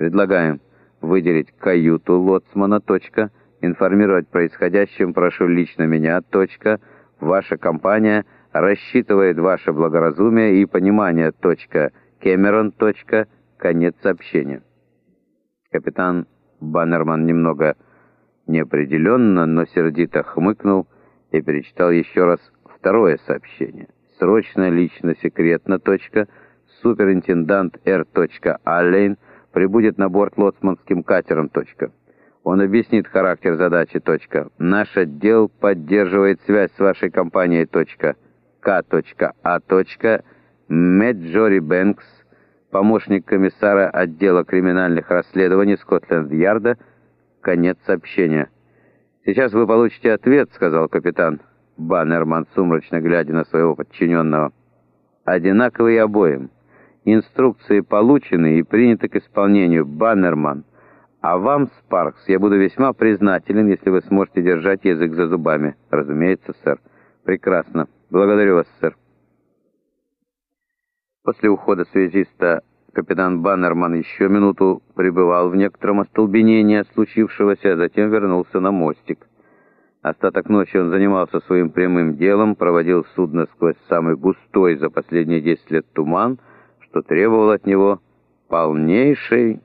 Предлагаем выделить каюту лоцмана, информировать происходящем, прошу лично меня, ваша компания рассчитывает ваше благоразумие и понимание, Кэмерон, конец сообщения. Капитан Баннерман немного неопределенно, но сердито хмыкнул и перечитал еще раз второе сообщение. Срочно, лично, секретно, суперинтендант Р. Аллен прибудет на борт лоцманским катером, Он объяснит характер задачи, Наш отдел поддерживает связь с вашей компанией, К.А. Мэджори Бэнкс, помощник комиссара отдела криминальных расследований Скотленд-Ярда. Конец сообщения. «Сейчас вы получите ответ», — сказал капитан Баннерман, сумрачно глядя на своего подчиненного. «Одинаковый обоим. Инструкции получены и приняты к исполнению, Баннерман. А вам, Спаркс, я буду весьма признателен, если вы сможете держать язык за зубами». «Разумеется, сэр». «Прекрасно. Благодарю вас, сэр». После ухода связиста капитан Баннерман еще минуту пребывал в некотором остолбенении от случившегося, а затем вернулся на мостик. Остаток ночи он занимался своим прямым делом, проводил судно сквозь самый густой за последние 10 лет туман, что требовало от него полнейшей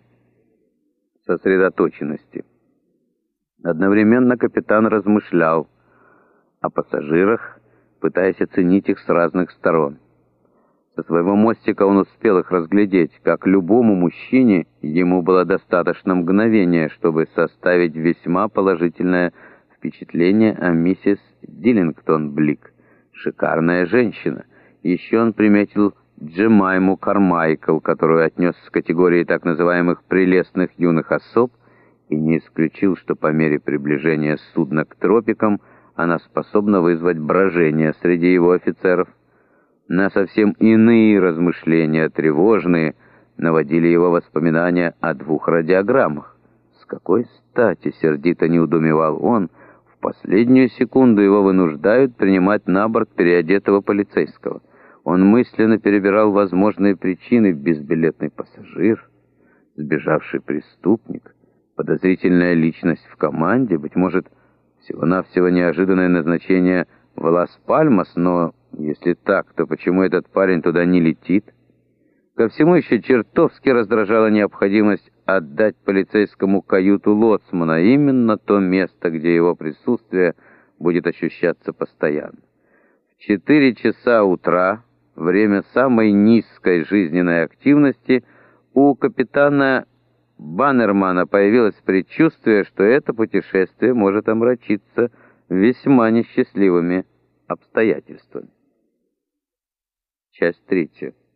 сосредоточенности. Одновременно капитан размышлял о пассажирах, пытаясь оценить их с разных сторон. Со своего мостика он успел их разглядеть. Как любому мужчине, ему было достаточно мгновения, чтобы составить весьма положительное впечатление о миссис Диллингтон Блик. Шикарная женщина. Еще он приметил Джемайму Кармайкл, которую отнес к категории так называемых «прелестных юных особ», и не исключил, что по мере приближения судна к тропикам она способна вызвать брожение среди его офицеров. На совсем иные размышления, тревожные, наводили его воспоминания о 2 радиограммах. С какой стати, сердито неудумевал он, в последнюю секунду его вынуждают принимать на борт переодетого полицейского. Он мысленно перебирал возможные причины: безбилетный пассажир, сбежавший преступник, подозрительная личность в команде, быть может, всего-навсего неожиданное назначение в Лас-Пальмас, но если так, то почему этот парень туда не летит? Ко всему еще чертовски раздражала необходимость отдать полицейскому каюту лоцмана, именно то место, где его присутствие будет ощущаться постоянно. В 4 часа утра, время самой низкой жизненной активности, у капитана Баннермана появилось предчувствие, что это путешествие может омрачиться весьма несчастливыми обстоятельствами. Часть 3.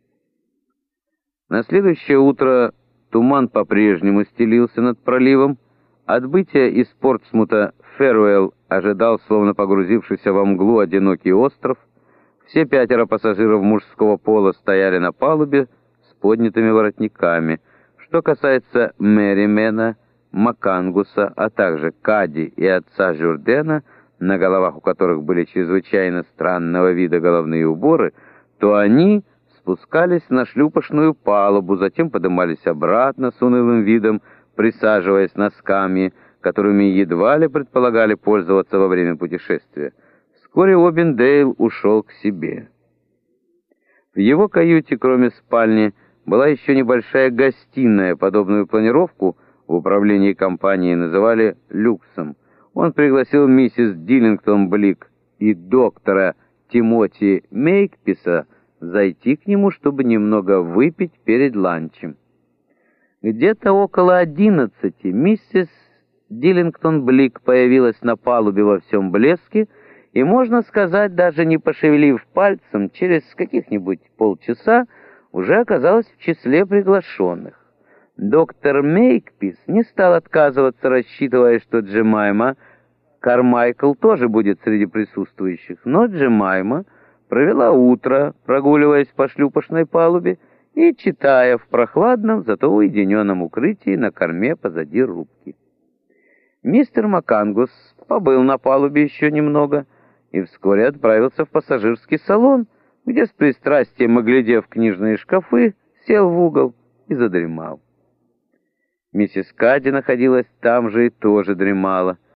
На следующее утро туман по-прежнему стелился над проливом. Отбытие из Портсмута Фэруэлл ожидал, словно погрузившийся во мглу одинокий остров. Все 5 пассажиров мужского пола стояли на палубе с поднятыми воротниками. Что касается Мерримена, Макангуса, а также Кади и отца Журдена, на головах у которых были чрезвычайно странного вида головные уборы, то они спускались на шлюпочную палубу, затем поднимались обратно с унылым видом, присаживаясь на скамьи, которыми едва ли предполагали пользоваться во время путешествия. Вскоре Обендейл ушел к себе. В его каюте, кроме спальни, была еще небольшая гостиная. Подобную планировку в управлении компанией называли люксом. Он пригласил миссис Диллингтон Блик и доктора Тимоти Мейкписа зайти к нему, чтобы немного выпить перед ланчем. Где-то около 11 миссис Диллингтон Блик появилась на палубе во всем блеске и, можно сказать, даже не пошевелив пальцем, через каких-нибудь полчаса уже оказалась в числе приглашенных. Доктор Мейкпис не стал отказываться, рассчитывая, что Джемайма Кармайкл тоже будет среди присутствующих, но Джемайма провела утро, прогуливаясь по шлюпочной палубе и читая в прохладном, зато уединенном укрытии на корме позади рубки. Мистер Макангус побыл на палубе еще немного и вскоре отправился в пассажирский салон, где с пристрастием, оглядев книжные шкафы, сел в угол и задремал. Миссис Кадди находилась там же и тоже дремала.